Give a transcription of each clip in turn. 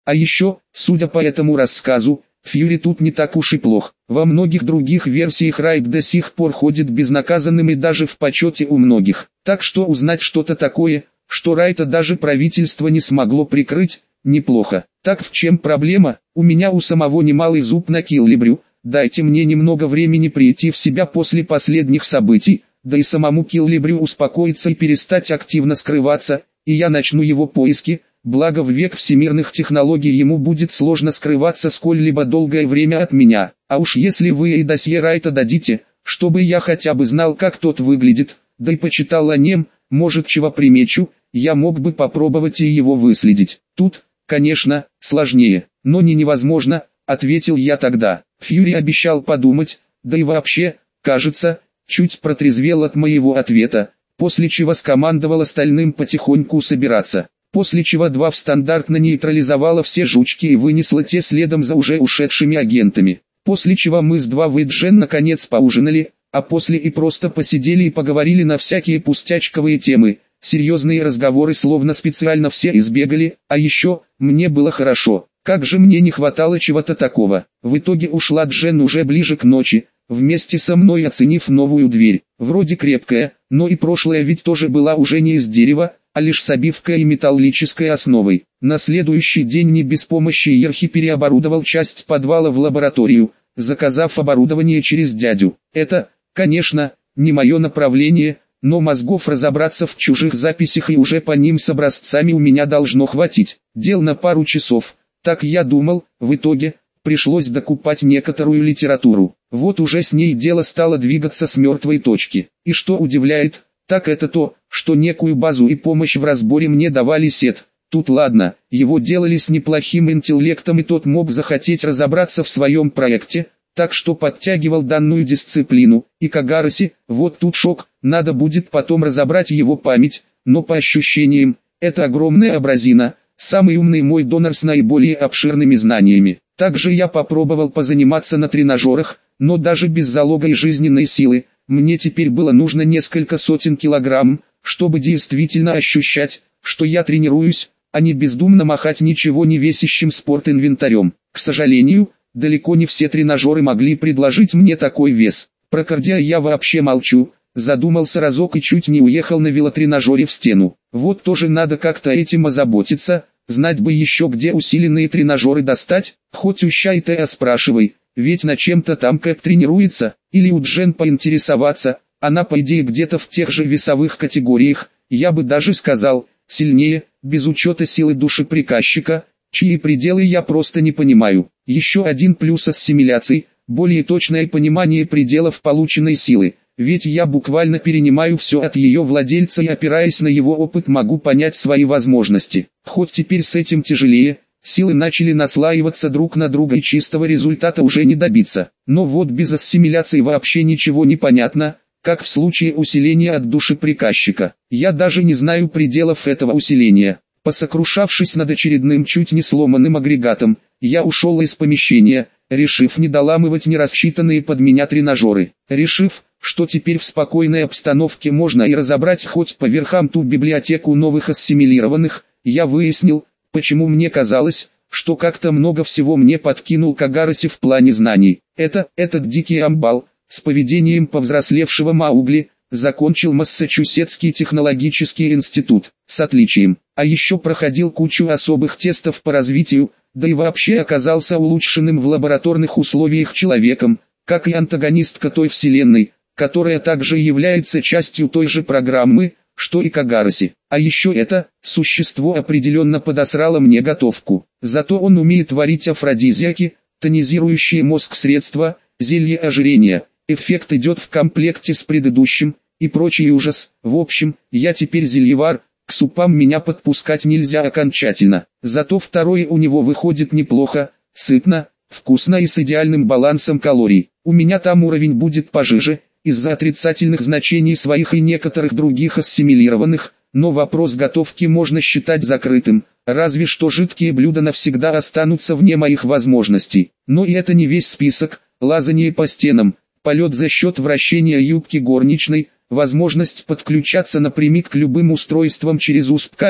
А еще, судя по этому рассказу, Фьюри тут не так уж и плох. Во многих других версиях Райт до сих пор ходит безнаказанным и даже в почете у многих. Так что узнать что-то такое, что Райта даже правительство не смогло прикрыть, неплохо. Так в чем проблема? У меня у самого немалый зуб на Киллибрю. Дайте мне немного времени прийти в себя после последних событий, да и самому Киллибрю успокоиться и перестать активно скрываться, и я начну его поиски. Благо в век всемирных технологий ему будет сложно скрываться сколь-либо долгое время от меня. А уж если вы и досье Райта дадите, чтобы я хотя бы знал, как тот выглядит, да и почитал о нем, может чего примечу, я мог бы попробовать и его выследить. Тут, конечно, сложнее, но не невозможно, ответил я тогда. Фьюри обещал подумать, да и вообще, кажется, чуть протрезвел от моего ответа, после чего скомандовал остальным потихоньку собираться. После чего 2 стандартно нейтрализовала все жучки и вынесла те следом за уже ушедшими агентами. После чего мы с 2 Джен наконец поужинали, а после и просто посидели и поговорили на всякие пустячковые темы. Серьезные разговоры словно специально все избегали, а еще, мне было хорошо. Как же мне не хватало чего-то такого. В итоге ушла Джен уже ближе к ночи, вместе со мной оценив новую дверь. Вроде крепкая, но и прошлая ведь тоже была уже не из дерева, а лишь с обивкой и металлической основой. На следующий день не без помощи Ерхи переоборудовал часть подвала в лабораторию, заказав оборудование через дядю. Это, конечно, не мое направление, но мозгов разобраться в чужих записях и уже по ним с образцами у меня должно хватить. Дел на пару часов, так я думал. В итоге, пришлось докупать некоторую литературу. Вот уже с ней дело стало двигаться с мертвой точки. И что удивляет, так это то, что некую базу и помощь в разборе мне давали Сет. Тут ладно, его делали с неплохим интеллектом и тот мог захотеть разобраться в своем проекте, так что подтягивал данную дисциплину. И Кагараси, вот тут шок, надо будет потом разобрать его память, но по ощущениям, это огромная абразина, самый умный мой донор с наиболее обширными знаниями. Также я попробовал позаниматься на тренажерах, но даже без залога и жизненной силы, мне теперь было нужно несколько сотен килограмм, чтобы действительно ощущать, что я тренируюсь, а не бездумно махать ничего не весящим спортинвентарем. К сожалению, далеко не все тренажеры могли предложить мне такой вес. Про кардио я вообще молчу, задумался разок и чуть не уехал на велотренажере в стену. Вот тоже надо как-то этим озаботиться, знать бы еще где усиленные тренажеры достать, хоть у Щайтея спрашивай. Ведь на чем-то там Кэп тренируется, или у Джен поинтересоваться, она по идее где-то в тех же весовых категориях, я бы даже сказал, сильнее, без учета силы души приказчика, чьи пределы я просто не понимаю. Еще один плюс ассимиляции, более точное понимание пределов полученной силы, ведь я буквально перенимаю все от ее владельца и опираясь на его опыт могу понять свои возможности. Хоть теперь с этим тяжелее. Силы начали наслаиваться друг на друга и чистого результата уже не добиться. Но вот без ассимиляции вообще ничего не понятно, как в случае усиления от души приказчика. Я даже не знаю пределов этого усиления. Посокрушавшись над очередным чуть не сломанным агрегатом, я ушел из помещения, решив не доламывать нерассчитанные под меня тренажеры. Решив, что теперь в спокойной обстановке можно и разобрать хоть по верхам ту библиотеку новых ассимилированных, я выяснил, почему мне казалось, что как-то много всего мне подкинул Кагараси в плане знаний. Этот дикий амбал, с поведением повзрослевшего Маугли, закончил Массачусетский технологический институт, с отличием, а еще проходил кучу особых тестов по развитию, да и вообще оказался улучшенным в лабораторных условиях человеком, как и антагонистка той вселенной, которая также является частью той же программы, что и Кагараси. А еще это существо определенно подосрало мне готовку. Зато он умеет варить афродизиаки, тонизирующие мозг средства, зелье ожирения. Эффект идет в комплекте с предыдущим, и прочий ужас. В общем, я теперь зельевар, к супам меня подпускать нельзя окончательно. Зато второе у него выходит неплохо, сытно, вкусно и с идеальным балансом калорий. У меня там уровень будет пожиже, из-за отрицательных значений своих и некоторых других ассимилированных, но вопрос готовки можно считать закрытым, разве что жидкие блюда навсегда останутся вне моих возможностей. Но и это не весь список: лазание по стенам, полет за счет вращения юбки горничной, возможность подключаться напрямик к любым устройствам через USB-кабель,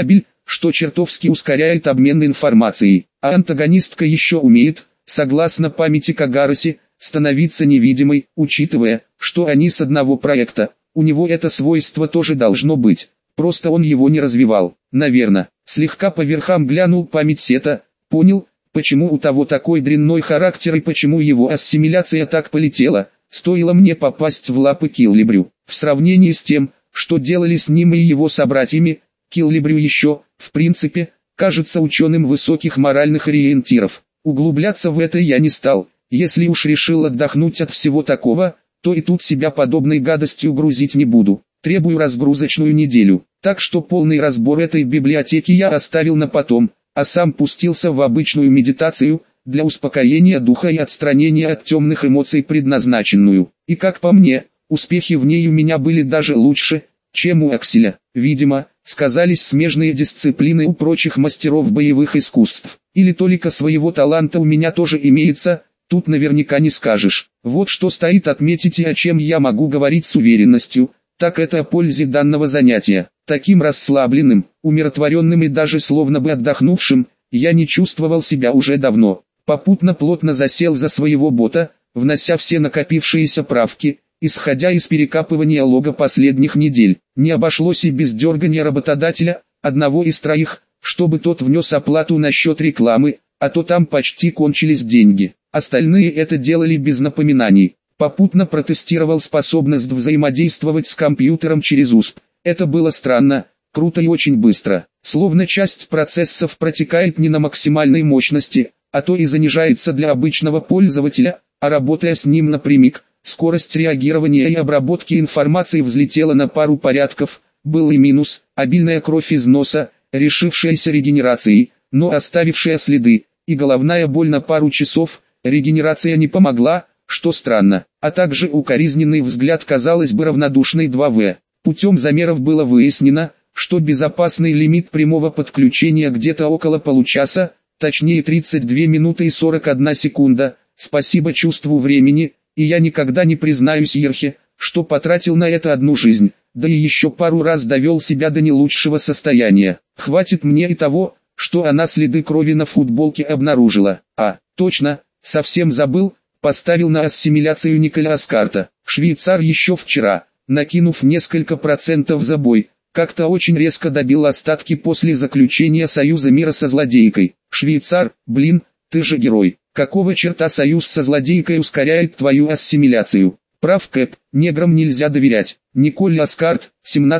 что чертовски ускоряет обмен информацией. А антагонистка еще умеет, согласно памяти Кагароси, становиться невидимой, учитывая, что они с одного проекта. У него это свойство тоже должно быть, просто он его не развивал. Наверное, слегка по верхам глянул память Сета, понял, почему у того такой дрянной характер и почему его ассимиляция так полетела, стоило мне попасть в лапы Киллибрю. В сравнении с тем, что делали с ним и его собратьями, Киллибрю еще, в принципе, кажется ученым высоких моральных ориентиров. Углубляться в это я не стал, если уж решил отдохнуть от всего такого, то и тут себя подобной гадостью грузить не буду. Требую разгрузочную неделю, так что полный разбор этой библиотеки я оставил на потом, а сам пустился в обычную медитацию, для успокоения духа и отстранения от темных эмоций предназначенную. И как по мне, успехи в ней у меня были даже лучше, чем у Акселя. Видимо, сказались смежные дисциплины у прочих мастеров боевых искусств. Или только своего таланта у меня тоже имеется, тут наверняка не скажешь. Вот что стоит отметить и о чем я могу говорить с уверенностью, так это о пользе данного занятия. Таким расслабленным, умиротворенным и даже словно бы отдохнувшим, я не чувствовал себя уже давно. Попутно плотно засел за своего бота, внося все накопившиеся правки, исходя из перекапывания лога последних недель. Не обошлось и без дергания работодателя, одного из троих, чтобы тот внес оплату на счет рекламы, а то там почти кончились деньги. Остальные это делали без напоминаний. Попутно протестировал способность взаимодействовать с компьютером через USB. Это было странно, круто и очень быстро. Словно часть процессов протекает не на максимальной мощности, а то и занижается для обычного пользователя, а работая с ним напрямик, скорость реагирования и обработки информации взлетела на пару порядков. Был и минус, обильная кровь из носа, решившаяся регенерацией, но оставившая следы, и головная боль на пару часов. Регенерация не помогла, что странно, а также укоризненный взгляд, казалось бы, равнодушный 2В. Путем замеров было выяснено, что безопасный лимит прямого подключения где-то около получаса, точнее 32 минуты и 41 секунда, спасибо чувству времени, и я никогда не признаюсь Ерхе, что потратил на это одну жизнь, да и еще пару раз довел себя до не лучшего состояния. Хватит мне и того, что она следы крови на футболке обнаружила. Точно, совсем забыл, поставил на ассимиляцию Николя Аскарта. Швейцар еще вчера, накинув несколько процентов за бой, как-то очень резко добил остатки после заключения союза мира со злодейкой. Швейцар, блин, ты же герой. Какого черта союз со злодейкой ускоряет твою ассимиляцию? Прав Кэп, неграм нельзя доверять. Николь Аскарт,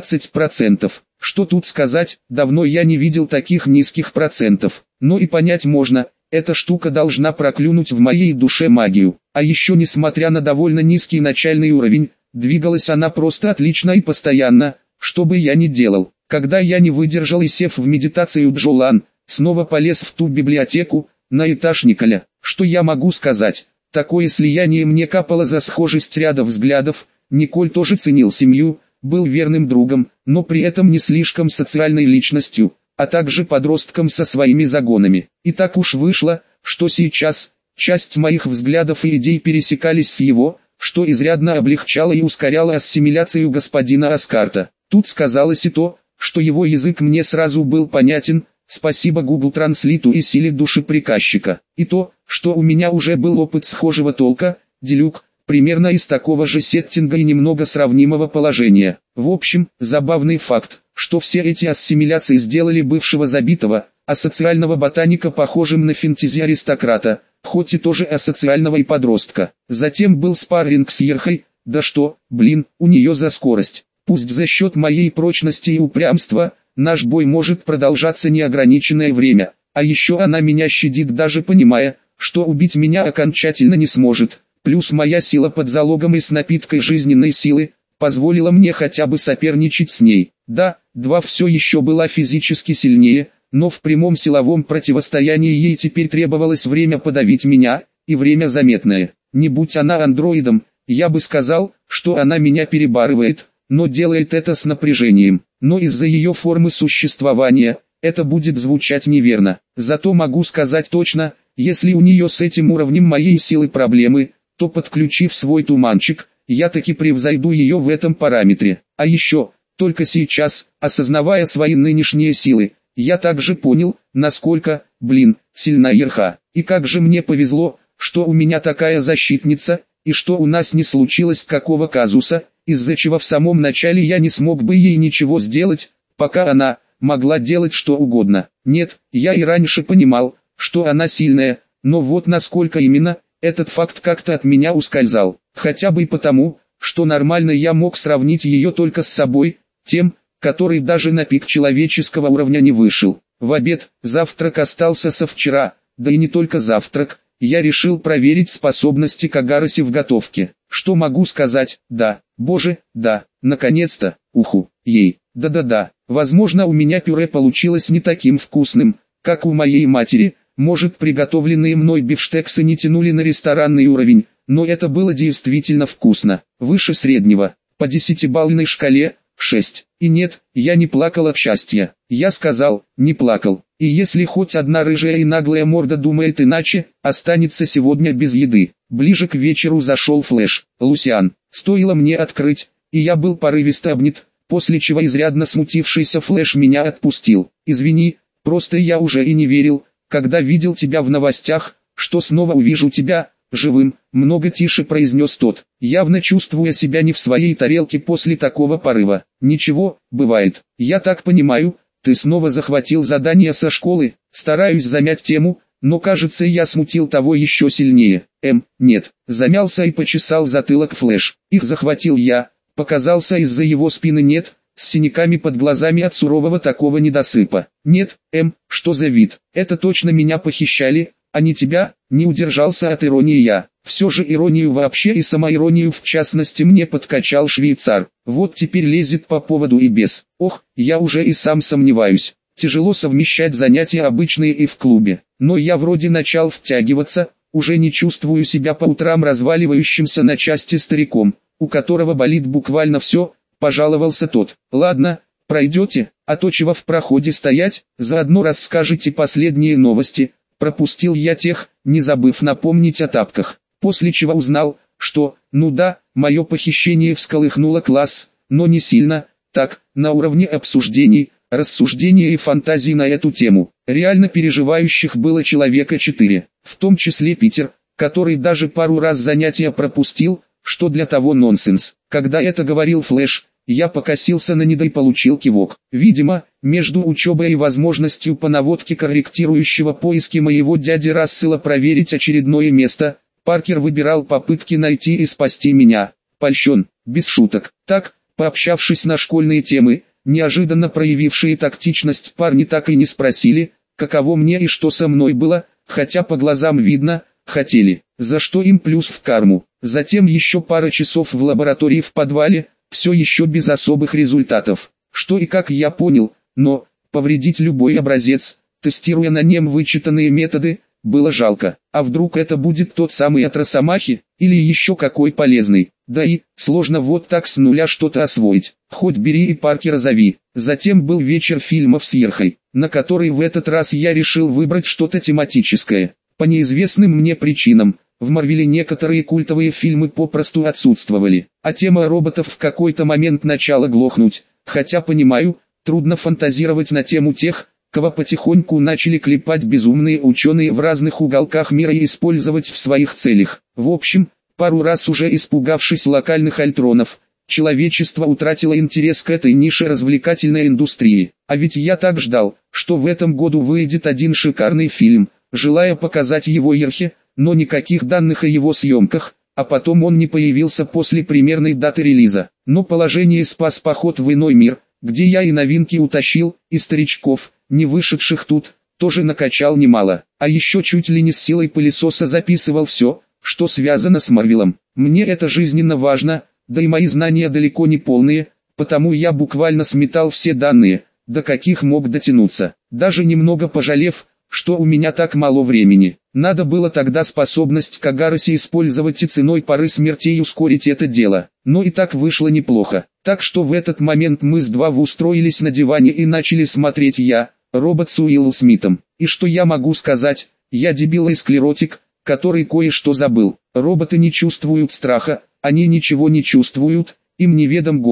17%. Что тут сказать, давно я не видел таких низких процентов. Но и понять можно, эта штука должна проклюнуть в моей душе магию. А еще несмотря на довольно низкий начальный уровень, двигалась она просто отлично и постоянно, что бы я ни делал. Когда я не выдержал и сев в медитацию Джолан, снова полез в ту библиотеку, на этаж Николя. Что я могу сказать? Такое слияние мне капало за схожесть ряда взглядов. Николь тоже ценил семью, был верным другом, но при этом не слишком социальной личностью, а также подростком со своими загонами. И так уж вышло, что сейчас, часть моих взглядов и идей пересекались с его, что изрядно облегчало и ускоряло ассимиляцию господина Аскарта. Тут сказалось и то, что его язык мне сразу был понятен, спасибо Google Транслиту и силе души приказчика. И то, что у меня уже был опыт схожего толка, делюк, примерно из такого же сеттинга и немного сравнимого положения. В общем, забавный факт, что все эти ассимиляции сделали бывшего забитого, асоциального ботаника похожим на фэнтези-аристократа, хоть и тоже асоциального и подростка. Затем был спарринг с Ерхой, да что, блин, у нее за скорость. Пусть за счет моей прочности и упрямства, наш бой может продолжаться неограниченное время, а еще она меня щадит, даже понимая, что убить меня окончательно не сможет. Плюс моя сила под залогом и с напиткой жизненной силы, позволила мне хотя бы соперничать с ней. Да, 2 все еще была физически сильнее, но в прямом силовом противостоянии ей теперь требовалось время подавить меня, и время заметное. Не будь она андроидом, я бы сказал, что она меня перебарывает, но делает это с напряжением. Но из-за ее формы существования, это будет звучать неверно. Зато могу сказать точно, если у нее с этим уровнем моей силы проблемы, то подключив свой туманчик, я таки превзойду ее в этом параметре. А еще, только сейчас, осознавая свои нынешние силы, я также понял, насколько, сильна Ерха. И как же мне повезло, что у меня такая защитница, и что у нас не случилось какого казуса, из-за чего в самом начале я не смог бы ей ничего сделать, пока она могла делать что угодно. Нет, я и раньше понимал, что она сильная, но вот насколько именно, этот факт как-то от меня ускользал. Хотя бы и потому, что нормально я мог сравнить ее только с собой, тем, который даже на пик человеческого уровня не вышел. В обед, завтрак остался со вчера, да и не только завтрак, я решил проверить способности Кагараси в готовке. Что могу сказать? Да, боже, да, наконец-то, ей. Да-да-да, возможно у меня пюре получилось не таким вкусным, как у моей матери, может приготовленные мной бифштексы не тянули на ресторанный уровень, но это было действительно вкусно, выше среднего, по 10-балльной шкале, 6. И нет, я не плакал от счастья, я сказал, не плакал. И если хоть одна рыжая и наглая морда думает иначе, останется сегодня без еды. Ближе к вечеру зашел Флэш. Лусиан, стоило мне открыть, и я был порывисто обнят, после чего изрядно смутившийся Флэш меня отпустил. Извини, просто я уже и не верил, когда видел тебя в новостях, что снова увижу тебя живым, много тише произнес тот, явно чувствуя себя не в своей тарелке после такого порыва. Ничего, бывает. Я так понимаю, ты снова захватил задание со школы, стараюсь замять тему, но кажется я смутил того еще сильнее. Нет, замялся и почесал затылок Флэш. Их захватил я, показался из-за его спины нет, с синяками под глазами от сурового такого недосыпа. Нет, что за вид, это точно меня похищали, а не тебя, не удержался от иронии я. Все же иронию вообще и самоиронию в частности мне подкачал швейцар. Вот теперь лезет по поводу и без. Ох, я уже и сам сомневаюсь. Тяжело совмещать занятия обычные и в клубе. Но я вроде начал втягиваться, уже не чувствую себя по утрам разваливающимся на части стариком, у которого болит буквально все, пожаловался тот. Ладно, пройдете, а то чего в проходе стоять, заодно расскажете последние новости. Пропустил я тех, не забыв напомнить о тапках, после чего узнал, что, ну да, мое похищение всколыхнуло класс, но не сильно, так, на уровне обсуждений, рассуждений и фантазий на эту тему. Реально переживающих было человека 4, в том числе Питер, который даже пару раз занятия пропустил, что для того нонсенс. Когда это говорил Флэш, я покосился на Нида и получил кивок. Видимо, между учебой и возможностью по наводке корректирующего поиски моего дяди Рассела проверить очередное место, Паркер выбирал попытки найти и спасти меня. Польщен, без шуток. Так, пообщавшись на школьные темы, неожиданно проявившие тактичность парни так и не спросили, каково мне и что со мной было, хотя по глазам видно, хотели, за что им плюс в карму. Затем еще пара часов в лаборатории в подвале, все еще без особых результатов. Что и как я понял, но повредить любой образец, тестируя на нем вычитанные методы, было жалко. А вдруг это будет тот самый от Росомахи, или еще какой полезный. Да и, сложно вот так с нуля что-то освоить. Хоть бери и Паркера зови. Затем был вечер фильмов с Ерхой, на который в этот раз я решил выбрать что-то тематическое. По неизвестным мне причинам, в Марвеле некоторые культовые фильмы попросту отсутствовали, а тема роботов в какой-то момент начала глохнуть, хотя понимаю, трудно фантазировать на тему тех, кого потихоньку начали клепать безумные ученые в разных уголках мира и использовать в своих целях. В общем, пару раз уже испугавшись локальных альтронов, человечество утратило интерес к этой нише развлекательной индустрии. А ведь я так ждал, что в этом году выйдет один шикарный фильм, желая показать его Ерхе, но никаких данных о его съемках, а потом он не появился после примерной даты релиза. Но положение спас поход в иной мир, где я и новинки утащил, и старичков, не вышедших тут, тоже накачал немало. А еще чуть ли не с силой пылесоса записывал все, что связано с Марвелом. Мне это жизненно важно, да и мои знания далеко не полные, потому я буквально сметал все данные, до каких мог дотянуться, даже немного пожалев, что у меня так мало времени. Надо было тогда способность Кагараси использовать и ценой поры смертей ускорить это дело. Но и так вышло неплохо. Так что в этот момент мы с Двав устроились на диване и начали смотреть я, робот с Уиллом Смитом. И что я могу сказать, я дебил и склеротик, который кое-что забыл. Роботы не чувствуют страха, они ничего не чувствуют, им неведом голод,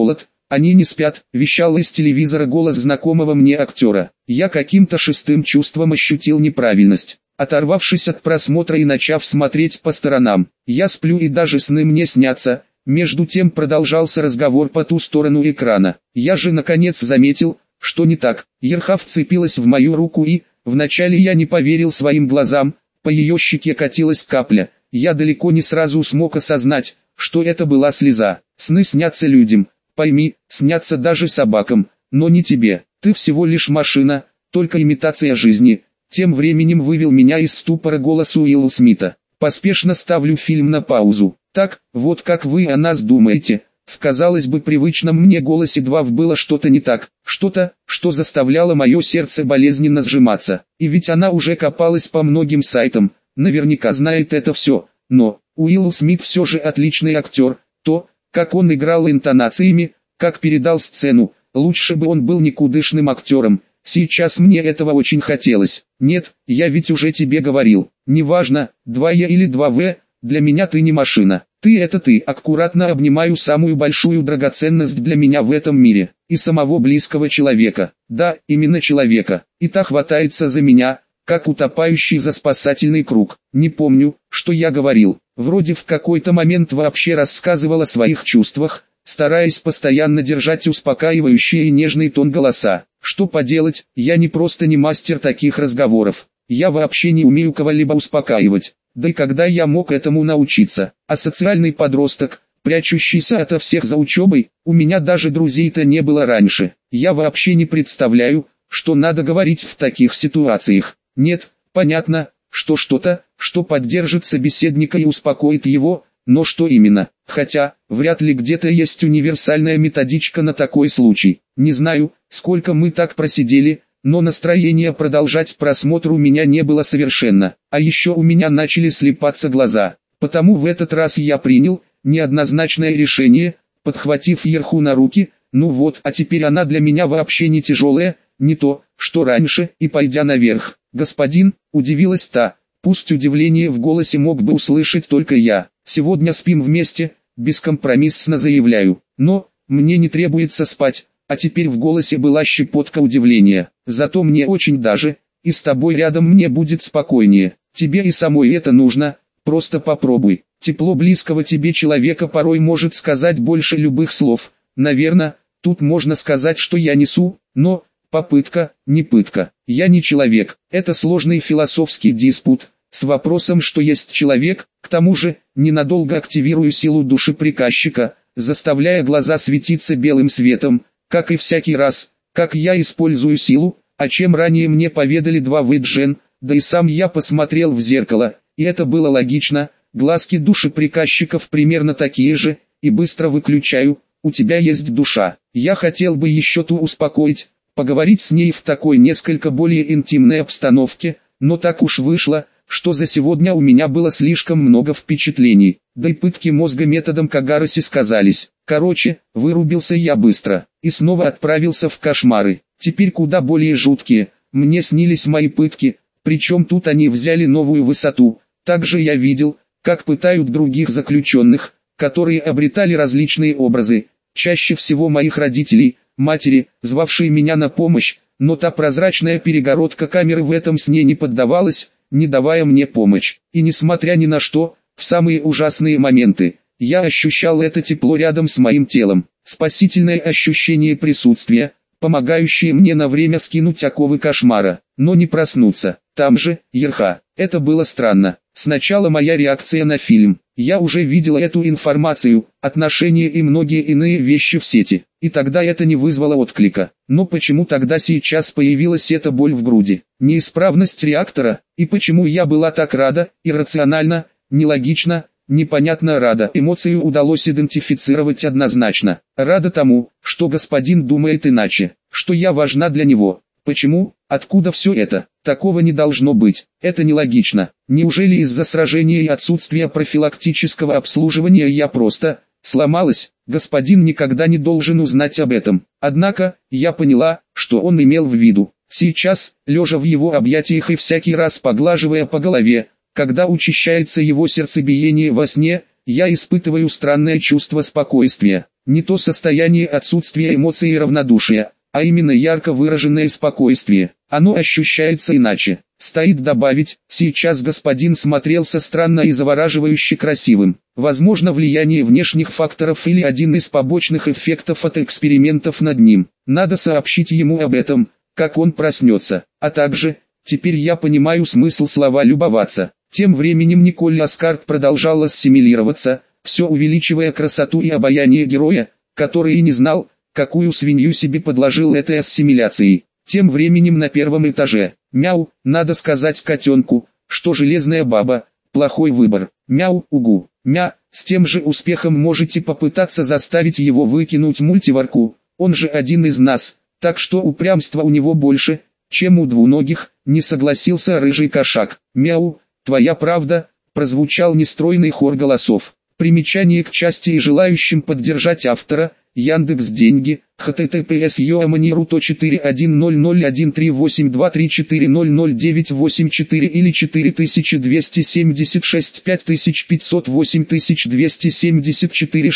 Они не спят, вещал из телевизора голос знакомого мне актера. Я каким-то шестым чувством ощутил неправильность. Оторвавшись от просмотра и начав смотреть по сторонам, я сплю и даже сны мне снятся. Между тем продолжался разговор по ту сторону экрана. Я же наконец заметил, что не так. Ерха вцепилась в мою руку и, вначале я не поверил своим глазам, по ее щеке катилась капля. Я далеко не сразу смог осознать, что это была слеза. Сны снятся людям, пойми, снятся даже собакам, но не тебе. Ты всего лишь машина, только имитация жизни. Тем временем вывел меня из ступора голос Уилла Смита. Поспешно ставлю фильм на паузу. Так, вот как вы о нас думаете. В, казалось бы, привычном мне голосе Двав было что-то не так, что-то, что заставляло мое сердце болезненно сжиматься. И ведь она уже копалась по многим сайтам, наверняка знает это все. Но, Уилл Смит все же отличный актер. То, как он играл интонациями, как передал сцену, лучше бы он был никудышным актером. Сейчас мне этого очень хотелось. Нет, я ведь уже тебе говорил. Неважно, 2Е или 2В, для меня ты не машина. Ты это ты. Аккуратно обнимаю самую большую драгоценность для меня в этом мире. И самого близкого человека. Да, именно человека. И та хватается за меня, как утопающий за спасательный круг. Не помню, что я говорил. Вроде в какой-то момент вообще рассказывал о своих чувствах, стараясь постоянно держать успокаивающий и нежный тон голоса. Что поделать, я не просто не мастер таких разговоров. Я вообще не умею кого-либо успокаивать. Да и когда я мог этому научиться? А социальный подросток, прячущийся ото всех за учебой, у меня даже друзей-то не было раньше. Я вообще не представляю, что надо говорить в таких ситуациях. Нет, понятно, что что-то, что поддержит собеседника и успокоит его, но что именно? Хотя, вряд ли где-то есть универсальная методичка на такой случай. Не знаю, сколько мы так просидели, но настроения продолжать просмотр у меня не было совершенно. А еще у меня начали слепаться глаза. Потому в этот раз я принял неоднозначное решение, подхватив Ерху на руки. Ну вот, а теперь она для меня вообще не тяжелая, не то, что раньше, и пойдя наверх. «Господин», удивилась та, пусть удивление в голосе мог бы услышать только я. «Сегодня спим вместе», бескомпромиссно заявляю. «Но, мне не требуется спать», а теперь в голосе была щепотка удивления. «Зато мне очень даже, и с тобой рядом мне будет спокойнее. Тебе и самой это нужно, просто попробуй». Тепло близкого тебе человека порой может сказать больше любых слов. Наверное, тут можно сказать, что я несу, но... Попытка, не пытка. Я не человек. Это сложный философский диспут, с вопросом, что есть человек. К тому же, ненадолго активирую силу души приказчика, заставляя глаза светиться белым светом, как и всякий раз, как я использую силу, о чем ранее мне поведали два Джен, да и сам я посмотрел в зеркало, и это было логично. Глазки души приказчиков примерно такие же, и быстро выключаю. У тебя есть душа. Я хотел бы еще ту успокоить, поговорить с ней в такой несколько более интимной обстановке, но так уж вышло, что за сегодня у меня было слишком много впечатлений, да и пытки мозга методом Кагароси сказались. Короче, вырубился я быстро, и снова отправился в кошмары, теперь куда более жуткие. Мне снились мои пытки, причем тут они взяли новую высоту. Также я видел, как пытают других заключенных, которые обретали различные образы, чаще всего моих родителей, матери, звавшей меня на помощь, но та прозрачная перегородка камеры в этом сне не поддавалась, не давая мне помощь. И несмотря ни на что, в самые ужасные моменты, я ощущал это тепло рядом с моим телом, спасительное ощущение присутствия, помогающее мне на время скинуть оковы кошмара, но не проснуться. Там же, Ерха. Это было странно. Сначала моя реакция на фильм. Я уже видела эту информацию, отношения и многие иные вещи в сети. И тогда это не вызвало отклика. Но почему тогда сейчас появилась эта боль в груди? Неисправность реактора? И почему я была так рада, иррационально, нелогично, непонятно рада? Эмоцию удалось идентифицировать однозначно. Рада тому, что господин думает иначе, что я важна для него. Почему? Откуда все это? Такого не должно быть. Это нелогично. Неужели из-за сражения и отсутствия профилактического обслуживания я просто сломалась? Господин никогда не должен узнать об этом. Однако, я поняла, что он имел в виду. Сейчас, лежа в его объятиях и всякий раз поглаживая по голове, когда учащается его сердцебиение во сне, я испытываю странное чувство спокойствия. Не то состояние отсутствия эмоций и равнодушия, а именно ярко выраженное спокойствие. Оно ощущается иначе. Стоит добавить, сейчас господин смотрелся странно и завораживающе красивым. Возможно, влияние внешних факторов или один из побочных эффектов от экспериментов над ним. Надо сообщить ему об этом, как он проснется. А также, теперь я понимаю смысл слова «любоваться». Тем временем Николь Аскарт продолжала ассимилироваться, все увеличивая красоту и обаяние героя, который и не знал, какую свинью себе подложил этой ассимиляцией. Тем временем на первом этаже. Мяу, надо сказать котенку, что железная баба, плохой выбор. Мяу, угу. Мя, с тем же успехом можете попытаться заставить его выкинуть мультиварку, он же один из нас, так что упрямства у него больше, чем у двуногих, не согласился рыжий кошак. Мяу, твоя правда, прозвучал нестройный хор голосов. Примечание к части и желающим поддержать автора, Яндекс.Деньги, https://yoamaniru.410013823400984 или 4276 5508 274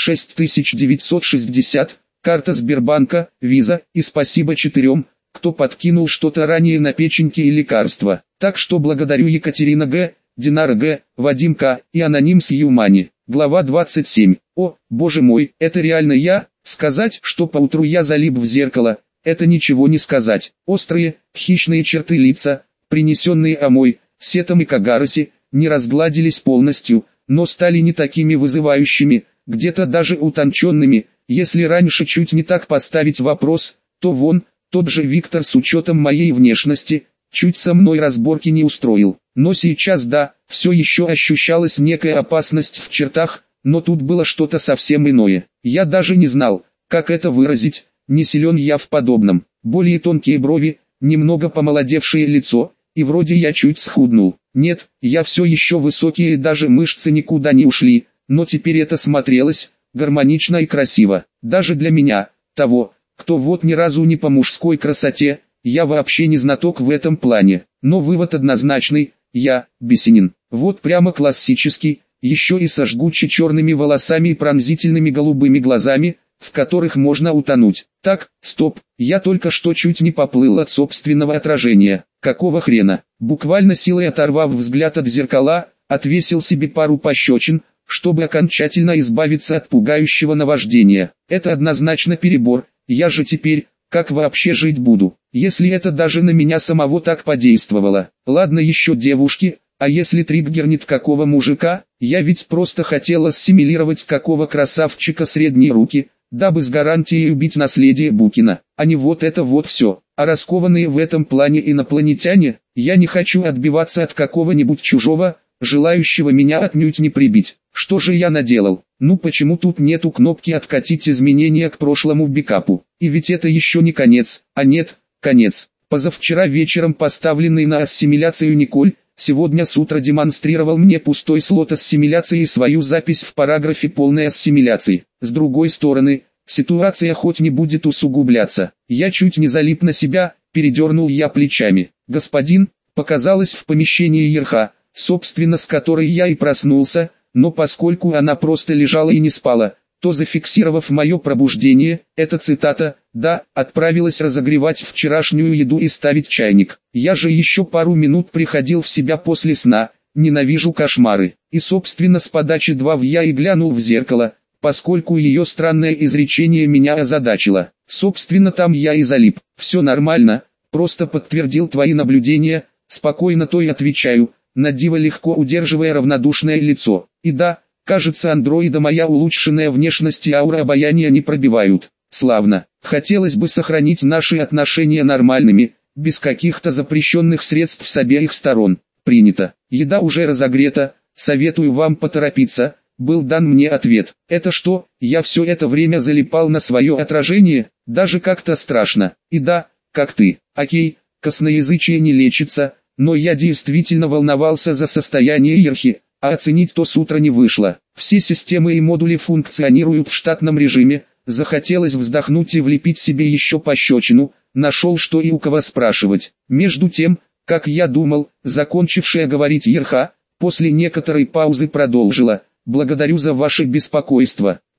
6960, карта Сбербанка, Виза, и спасибо 4, кто подкинул что-то ранее на печеньки и лекарства. Так что благодарю Екатерина Г., Динара Г., Вадим К. и Аноним с Юмани. Глава 27. О, боже мой, это реально я? Сказать, что поутру я залип в зеркало, это ничего не сказать. Острые, хищные черты лица, принесенные Омой, Сетом и Кагароси, не разгладились полностью, но стали не такими вызывающими, где-то даже утонченными. Если раньше чуть не так поставить вопрос, то вон, тот же Виктор с учетом моей внешности, чуть со мной разборки не устроил. Но сейчас да, все еще ощущалась некая опасность в чертах, но тут было что-то совсем иное. Я даже не знал, как это выразить, не силен я в подобном. Более тонкие брови, немного помолодевшее лицо, и вроде я чуть схуднул. Нет, я все еще высокий и даже мышцы никуда не ушли, но теперь это смотрелось гармонично и красиво. Даже для меня, того, кто вот ни разу не по мужской красоте, я вообще не знаток в этом плане. Но вывод однозначный, я, Бесенин. Вот прямо классический, еще и со жгуче черными волосами и пронзительными голубыми глазами, в которых можно утонуть. Так, стоп, я только что чуть не поплыл от собственного отражения. Какого хрена? Буквально силой оторвав взгляд от зеркала, отвесил себе пару пощечин, чтобы окончательно избавиться от пугающего наваждения. Это однозначно перебор, я же теперь, как вообще жить буду, если это даже на меня самого так подействовало. Ладно еще девушки, а если триггернет какого мужика, я ведь просто хотел ассимилировать какого красавчика средней руки, дабы с гарантией убить наследие Букина, а не вот это вот все. А раскованные в этом плане инопланетяне, я не хочу отбиваться от какого-нибудь чужого, желающего меня отнюдь не прибить. Что же я наделал? Ну почему тут нету кнопки «Откатить изменения к прошлому бэкапу»? И ведь это еще не конец, а нет, конец. Позавчера вечером поставленный на ассимиляцию Николь, сегодня с утра демонстрировал мне пустой слот ассимиляции и свою запись в параграфе полной ассимиляции. С другой стороны, ситуация хоть не будет усугубляться. Я чуть не залип на себя, передернул я плечами. Господин, показалось в помещении Ерха, собственно с которой я и проснулся, но поскольку она просто лежала и не спала, то зафиксировав мое пробуждение, эта цитата, да, отправилась разогревать вчерашнюю еду и ставить чайник. Я же еще пару минут приходил в себя после сна, ненавижу кошмары. И собственно с подачи 2 я и глянул в зеркало, поскольку ее странное изречение меня озадачило. Собственно там я и залип. Все нормально, просто подтвердил твои наблюдения, спокойно то и отвечаю, на диво легко удерживая равнодушное лицо. И да, кажется, андроида моя улучшенная внешность и аура обаяния не пробивают. Славно. Хотелось бы сохранить наши отношения нормальными, без каких-то запрещенных средств с обеих сторон. Принято. Еда уже разогрета, советую вам поторопиться, был дан мне ответ. Это что, я все это время залипал на свое отражение? Даже как-то страшно. И да, как ты. Окей, косноязычие не лечится, но я действительно волновался за состояние Ерхи, а оценить то с утра не вышло. Все системы и модули функционируют в штатном режиме, захотелось вздохнуть и влепить себе еще пощечину, нашел что и у кого спрашивать. Между тем, как я думал, закончившая говорить Ерха, после некоторой паузы продолжила: «Благодарю за ваше беспокойство.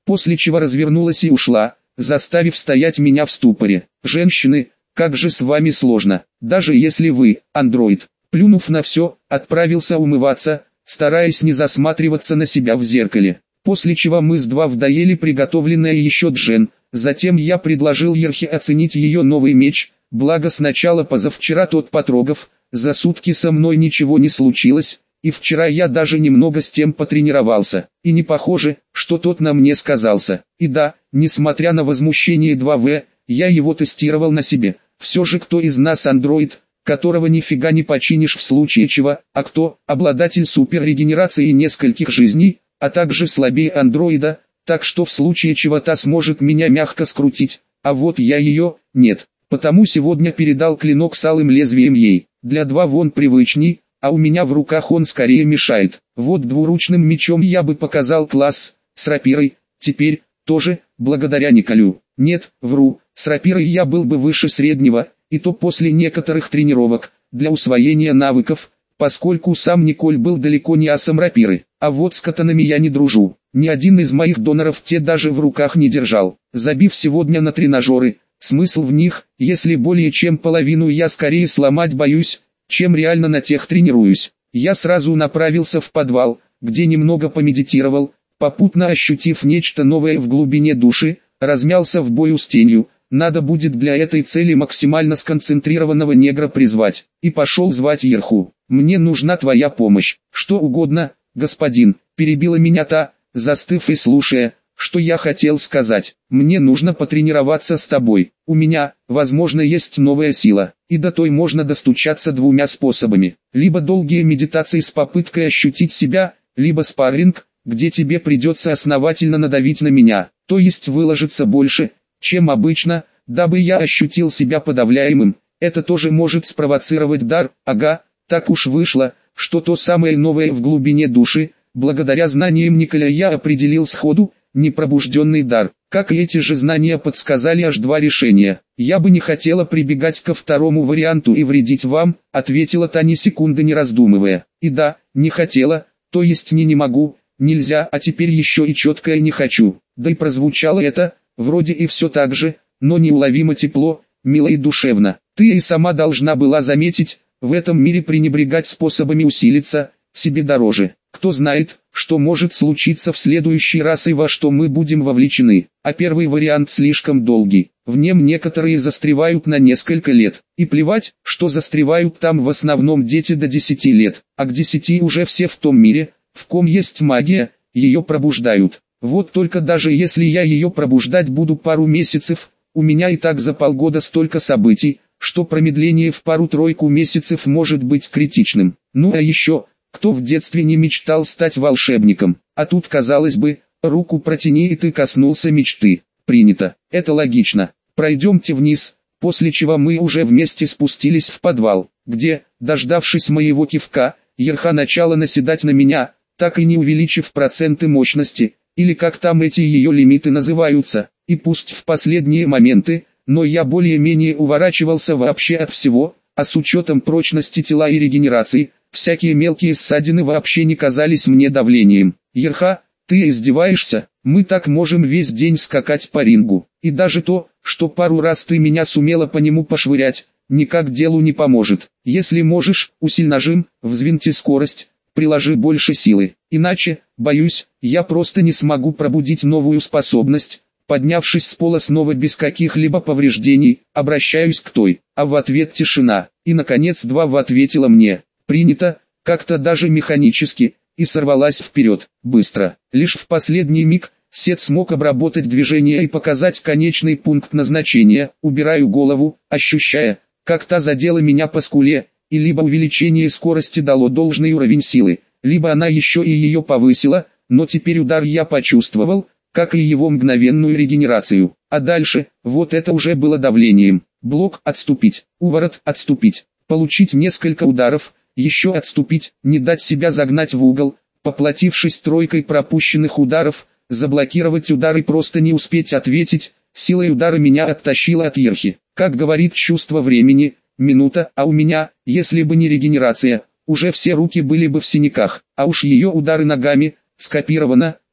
после чего развернулась и ушла, заставив стоять меня в ступоре. «Женщины, как же с вами сложно, даже если вы, андроид». Плюнув на все, отправился умываться, стараясь не засматриваться на себя в зеркале. После чего мы с Двав доели приготовленное еще джен, затем я предложил Ерхе оценить ее новый меч, благо сначала позавчера тот потрогав, за сутки со мной ничего не случилось, и вчера я даже немного с тем потренировался, и не похоже, что тот на мне сказался. И да, несмотря на возмущение 2В, я его тестировал на себе. Все же кто из нас андроид, которого нифига не починишь в случае чего, а кто обладатель суперрегенерации нескольких жизней, а также слабее андроида, так что в случае чего-то сможет меня мягко скрутить, а вот я ее, нет. Потому сегодня передал клинок с алым лезвием ей. Для 2 вон привычней, а у меня в руках он скорее мешает. Вот двуручным мечом я бы показал класс, с рапирой, теперь, тоже, благодаря Николю. Нет, вру, с рапирой я был бы выше среднего, и то после некоторых тренировок, для усвоения навыков, поскольку сам Николь был далеко не асом рапиры. А вот с катанами я не дружу, ни один из моих доноров те даже в руках не держал. Забив сегодня на тренажеры, смысл в них, если более чем половину я скорее сломать боюсь, чем реально на тех тренируюсь. Я сразу направился в подвал, где немного помедитировал, попутно ощутив нечто новое в глубине души, размялся в бою с тенью. Надо будет для этой цели максимально сконцентрированного негра призвать, и пошел звать Ерху. «Мне нужна твоя помощь». «Что угодно, господин», перебила меня та, застыв и слушая, что я хотел сказать. «Мне нужно потренироваться с тобой. У меня, возможно, есть новая сила, и до той можно достучаться двумя способами. Либо долгие медитации с попыткой ощутить себя, либо спарринг, где тебе придется основательно надавить на меня, то есть выложиться больше, чем обычно, дабы я ощутил себя подавляемым. Это тоже может спровоцировать дар, ага, так уж вышло, что то самое новое в глубине души, благодаря знаниям Николя я определил сходу, непробужденный дар. Как и эти же знания подсказали аж 2 решения. «Я бы не хотела прибегать ко второму варианту и вредить вам», ответила та ни секунды не раздумывая. «И да, не хотела, то есть не могу, нельзя, а теперь еще и четкое не хочу». Да и прозвучало это, вроде и все так же, но неуловимо тепло, мило и душевно. Ты и сама должна была заметить, в этом мире пренебрегать способами усилиться, себе дороже. Кто знает, что может случиться в следующий раз и во что мы будем вовлечены. А первый вариант слишком долгий. В нем некоторые застревают на несколько лет. И плевать, что застревают там в основном дети до 10 лет. А к 10 уже все в том мире, в ком есть магия, ее пробуждают. Вот только даже если я ее пробуждать буду пару месяцев, у меня и так за полгода столько событий, что промедление в пару-тройку месяцев может быть критичным. Ну а еще, кто в детстве не мечтал стать волшебником? А тут, казалось бы, руку протяни и ты коснулся мечты. Принято, это логично. Пройдемте вниз, после чего мы уже вместе спустились в подвал, где, дождавшись моего кивка, Ерха начала наседать на меня, так и не увеличив проценты мощности, или как там эти ее лимиты называются, и пусть в последние моменты, но я более-менее уворачивался вообще от всего, а с учетом прочности тела и регенерации, всякие мелкие ссадины вообще не казались мне давлением. «Ерха, ты издеваешься? Мы так можем весь день скакать по рингу, и даже то, что пару раз ты меня сумела по нему пошвырять, никак делу не поможет. Если можешь, усиль нажим, взвинти скорость, приложи больше силы, иначе, боюсь, я просто не смогу пробудить новую способность». Поднявшись с пола снова без каких-либо повреждений, обращаюсь к той, а в ответ тишина, и наконец 2В ответила мне. «Принято», как-то даже механически, и сорвалась вперед, быстро. Лишь в последний миг, Сет смог обработать движение и показать конечный пункт назначения. Убираю голову, ощущая, как та задела меня по скуле, и либо увеличение скорости дало должный уровень силы, либо она еще и ее повысила, но теперь удар я почувствовал, как и его мгновенную регенерацию. А дальше, вот это уже было давлением. Блок отступить, уворот отступить, получить несколько ударов, еще отступить, не дать себя загнать в угол, поплатившись тройкой пропущенных ударов, заблокировать удар и просто не успеть ответить, силой удара меня оттащило от Ерхи. Как говорит чувство времени, минута, а у меня, если бы не регенерация, уже все руки были бы в синяках, а уж ее удары ногами, скопировано,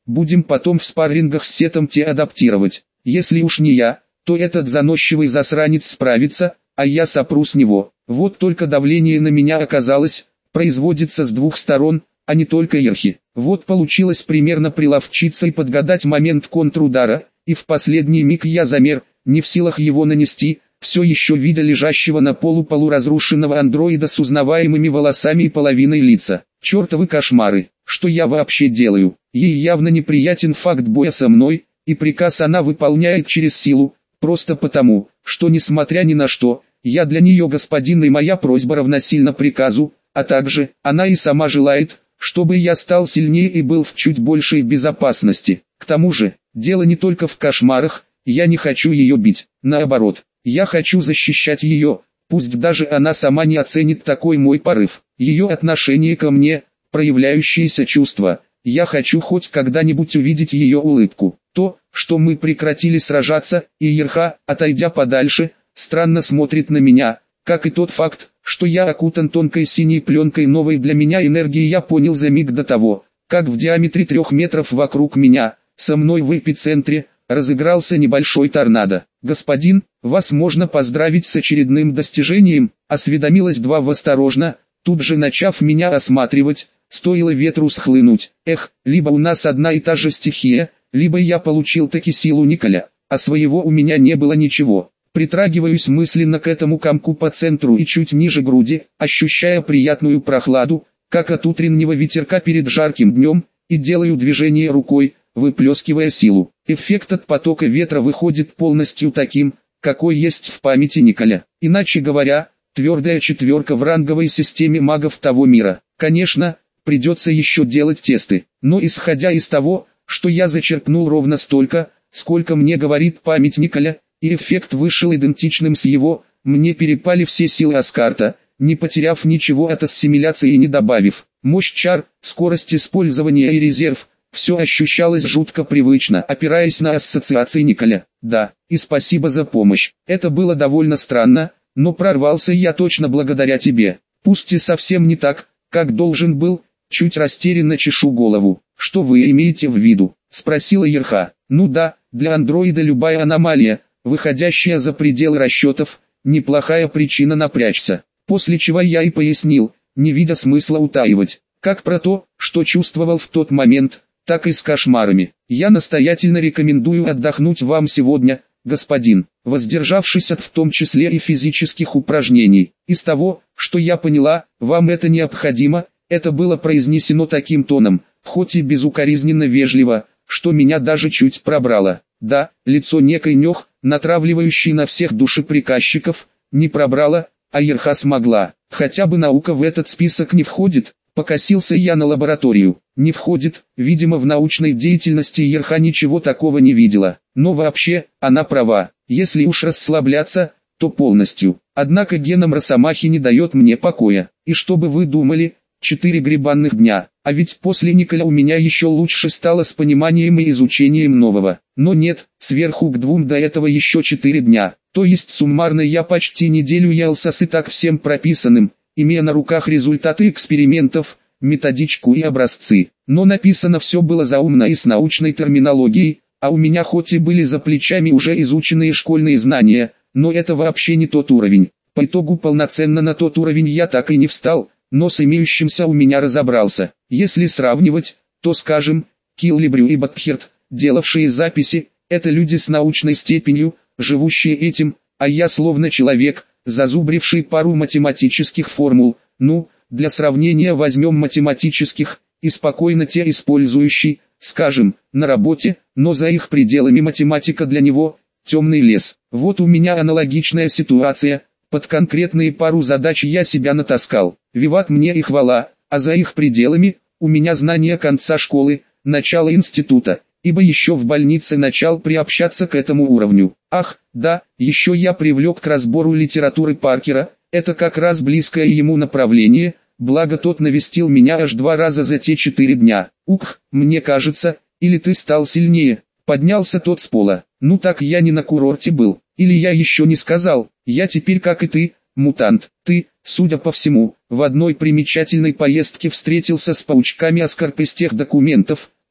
будем потом в спаррингах с Сетом те адаптировать. Если уж не я, то этот заносчивый засранец справится, а я сопру с него. Вот только давление на меня оказалось, производится с двух сторон, а не только верхи. Вот получилось примерно приловчиться и подгадать момент контрудара, и в последний миг я замер, не в силах его нанести, все еще видя лежащего на полу полуразрушенного андроида с узнаваемыми волосами и половиной лица. Чертовы кошмары, что я вообще делаю? Ей явно неприятен факт боя со мной, и приказ она выполняет через силу, просто потому, что несмотря ни на что, я для нее господин и моя просьба равносильна приказу, а также, она и сама желает, чтобы я стал сильнее и был в чуть большей безопасности. К тому же, дело не только в кошмарах, я не хочу ее бить, наоборот, я хочу защищать ее, пусть даже она сама не оценит такой мой порыв. Ее отношение ко мне, проявляющиеся чувства, я хочу хоть когда-нибудь увидеть ее улыбку. То, что мы прекратили сражаться, и Ерха, отойдя подальше, странно смотрит на меня, как и тот факт, что я окутан тонкой синей пленкой новой для меня энергии, я понял за миг до того, как в диаметре 3 метров вокруг меня, со мной в эпицентре, разыгрался небольшой торнадо. «Господин, вас можно поздравить с очередным достижением», осведомилась Два осторожно, тут же начав меня осматривать, стоило ветру схлынуть. Эх, либо у нас одна и та же стихия, либо я получил таки силу Николя, а своего у меня не было ничего. Притрагиваюсь мысленно к этому комку по центру и чуть ниже груди, ощущая приятную прохладу, как от утреннего ветерка перед жарким днем, и делаю движение рукой, выплескивая силу. Эффект от потока ветра выходит полностью таким, какой есть в памяти Николя. Иначе говоря, твердая четверка в ранговой системе магов того мира. Конечно, придется еще делать тесты, но исходя из того, что я зачерпнул ровно столько, сколько мне говорит память Николя, и эффект вышел идентичным с его, мне перепали все силы Аскарта, не потеряв ничего от ассимиляции и не добавив. Мощь чар, скорость использования и резерв, все ощущалось жутко привычно, опираясь на ассоциации Николя. Да, и спасибо за помощь. Это было довольно странно, но прорвался я точно благодаря тебе. Пусть и совсем не так, как должен был, чуть растерянно чешу голову. Что вы имеете в виду? Спросила Ерха. Ну да, для андроида любая аномалия, выходящая за пределы расчетов, неплохая причина напрячься. После чего я и пояснил, не видя смысла утаивать, как про то, что чувствовал в тот момент, так и с кошмарами. Я настоятельно рекомендую отдохнуть вам сегодня, господин, воздержавшись от в том числе и физических упражнений. Из того, что я поняла, вам это необходимо, это было произнесено таким тоном, хоть и безукоризненно вежливо, что меня даже чуть пробрало. Да, лицо некой Нех, натравливающей на всех душеприказчиков, не пробрало, а Ерха смогла. Хотя бы наука в этот список не входит, покосился я на лабораторию. Не входит, видимо в научной деятельности Ерха ничего такого не видела. Но вообще, она права, если уж расслабляться, то полностью. Однако геном Росомахи не дает мне покоя. И что бы вы думали, 4 гребанных дня, а ведь после Николя у меня еще лучше стало с пониманием и изучением нового. Но нет, сверху к 2 до этого еще 4 дня, то есть суммарно я почти неделю елся с и так всем прописанным, имея на руках результаты экспериментов, методичку и образцы. Но написано все было заумно и с научной терминологией, а у меня хоть и были за плечами уже изученные школьные знания, но это вообще не тот уровень. По итогу полноценно на тот уровень я так и не встал, но с имеющимся у меня разобрался. Если сравнивать, то скажем, Киллибрю и Бакхерт, делавшие записи, это люди с научной степенью, живущие этим, а я словно человек, зазубривший пару математических формул, ну, для сравнения возьмем математических, и спокойно те использующий, скажем, на работе, но за их пределами математика для него – темный лес. Вот у меня аналогичная ситуация, под конкретные пару задач я себя натаскал, виват мне и хвала, а за их пределами – у меня знания конца школы, начала института, ибо еще в больнице начал приобщаться к этому уровню. Ах, да, еще я привлек к разбору литературы Паркера, это как раз близкое ему направление, благо тот навестил меня аж 2 раза за те 4 дня. Ух, мне кажется, или ты стал сильнее, поднялся тот с пола. Ну так я не на курорте был, или я еще не сказал, я теперь как и ты, мутант. Ты, судя по всему, в одной примечательной поездке встретился с паучками Аскарп из тех документов,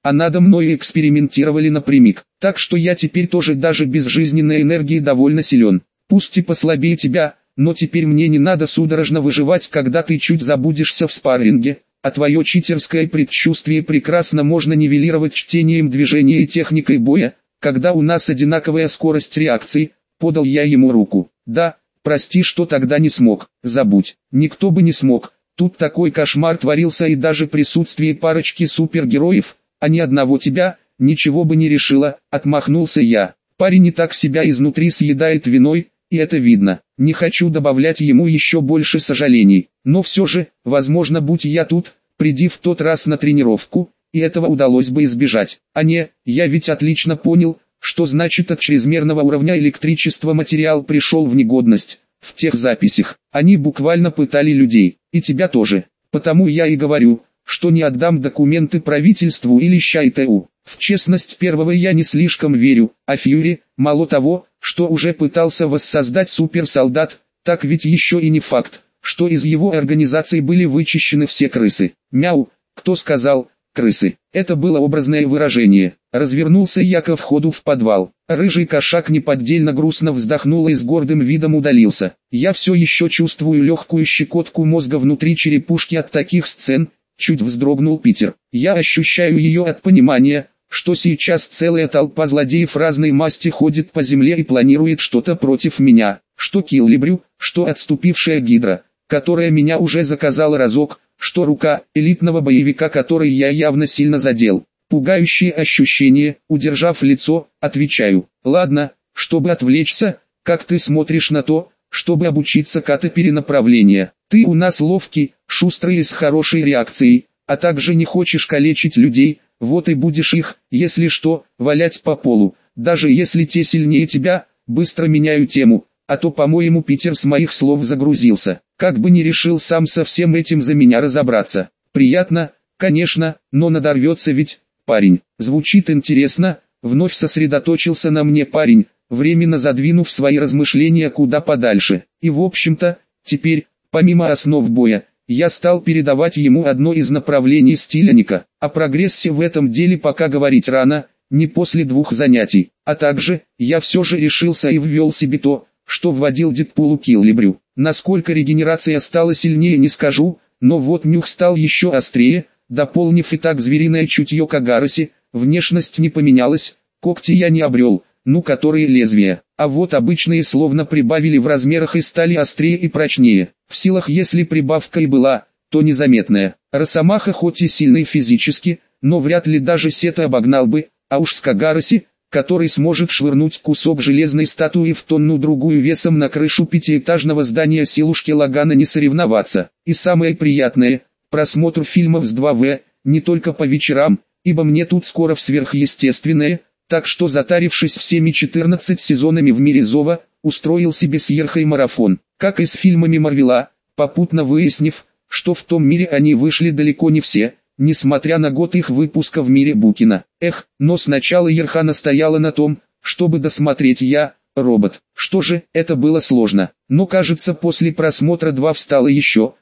а надо мной экспериментировали напрямик. Так что я теперь тоже даже без жизненной энергии довольно силен. Пусть и послабее тебя, но теперь мне не надо судорожно выживать, когда ты чуть забудешься в спарринге, а твое читерское предчувствие прекрасно можно нивелировать чтением движения и техникой боя, когда у нас одинаковая скорость реакции. Подал я ему руку. Да, прости, что тогда не смог. Забудь, никто бы не смог. Тут такой кошмар творился, и даже присутствие парочки супергероев, а ни одного тебя, ничего бы не решило. Отмахнулся я. Парень и так себя изнутри съедает виной, и это видно. Не хочу добавлять ему еще больше сожалений. Но все же, возможно, будь я тут, приди в тот раз на тренировку, и этого удалось бы избежать. А не, я ведь отлично понял, что значит от чрезмерного уровня электричества материал пришел в негодность. В тех записях они буквально пытали людей, и тебя тоже. Потому я и говорю, что не отдам документы правительству или ЩАИТУ. В честность первого я не слишком верю, а Фьюри, мало того, что уже пытался воссоздать суперсолдат, так ведь еще и не факт, что из его организации были вычищены все крысы. Мяу, кто сказал, крысы? Это было образное выражение. Развернулся я ко входу в подвал. Рыжий кошак неподдельно грустно вздохнул и с гордым видом удалился. Я все еще чувствую легкую щекотку мозга внутри черепушки от таких сцен. Чуть вздрогнул Питер. Я ощущаю ее от понимания, что сейчас целая толпа злодеев разной масти ходит по земле и планирует что-то против меня. Что Киллибрю, что отступившая Гидра, которая меня уже заказала разок, что рука элитного боевика, который я явно сильно задел. Пугающие ощущения, удержав лицо, отвечаю. Ладно, чтобы отвлечься, как ты смотришь на то, чтобы обучиться ката перенаправления? Ты у нас ловкий, шустрый и с хорошей реакцией, а также не хочешь калечить людей, вот и будешь их, если что, валять по полу. Даже если те сильнее тебя, быстро меняю тему, а то, по-моему, Питер с моих слов загрузился. Как бы не решил сам со всем этим за меня разобраться. Приятно, конечно, но надорвется ведь, парень. Звучит интересно, вновь сосредоточился на мне парень, временно задвинув свои размышления куда подальше. И в общем-то, теперь, помимо основ боя, я стал передавать ему одно из направлений стиля Ника. О прогрессе в этом деле пока говорить рано, не после 2 занятий. А также, я все же решился и ввел себе то, что вводил Дэдпулу Киллибрю. Насколько регенерация стала сильнее, не скажу, но вот нюх стал еще острее, дополнив и так звериное чутье Кагароси. Внешность не поменялась, когти я не обрел, ну которые лезвия, а вот обычные словно прибавили в размерах и стали острее и прочнее. В силах, если прибавка и была, то незаметная. Росомаха хоть и сильный физически, но вряд ли даже Сета обогнал бы, а уж с Кагароси, который сможет швырнуть кусок железной статуи в тонну-другую весом на крышу 5-этажного здания, силушки Лагана не соревноваться. И самое приятное, просмотр фильмов с 2В, не только по вечерам, ибо мне тут скоро в сверхъестественное, так что, затарившись всеми 14 сезонами в мире Зова, устроил себе с Ерхой марафон, как и с фильмами Марвела, попутно выяснив, что в том мире они вышли далеко не все, несмотря на год их выпуска в мире Букина. Эх, но сначала Ерха настояла на том, чтобы досмотреть я, робот. Что же, это было сложно, но кажется после просмотра 2 встало еще,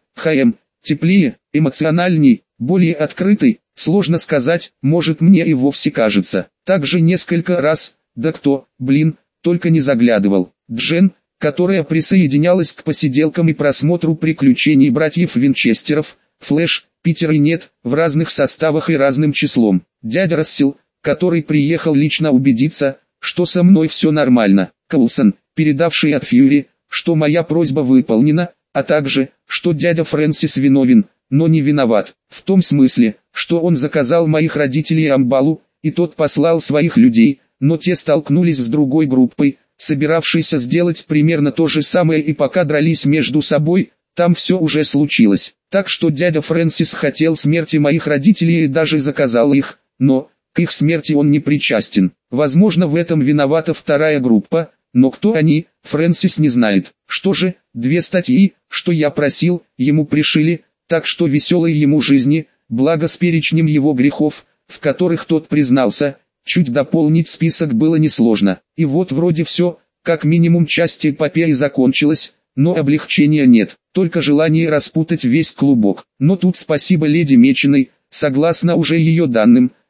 теплее, эмоциональней, более открытый, сложно сказать, может мне и вовсе кажется. Также несколько раз, да кто, только не заглядывал. Джен, которая присоединялась к посиделкам и просмотру приключений братьев Винчестеров, Флэш, Питер и Нет, в разных составах и разным числом. Дядя Рассел, который приехал лично убедиться, что со мной все нормально. Коулсон, передавший от Фьюри, что моя просьба выполнена, а также, что дядя Фрэнсис виновен, но не виноват. В том смысле, что он заказал моих родителей Амбалу, и тот послал своих людей, но те столкнулись с другой группой, собиравшейся сделать примерно то же самое, и пока дрались между собой, там все уже случилось. Так что дядя Фрэнсис хотел смерти моих родителей и даже заказал их, но к их смерти он не причастен. Возможно, в этом виновата вторая группа, но кто они, Фрэнсис не знает. Что же, 2 статьи, что я просил, ему пришили, так что веселой ему жизни, благо с перечнем его грехов, в которых тот признался, чуть дополнить список было несложно. И вот вроде все, как минимум часть эпопеи закончилась, но облегчения нет, только желание распутать весь клубок. Но тут спасибо леди Меченой, согласно уже ее данным,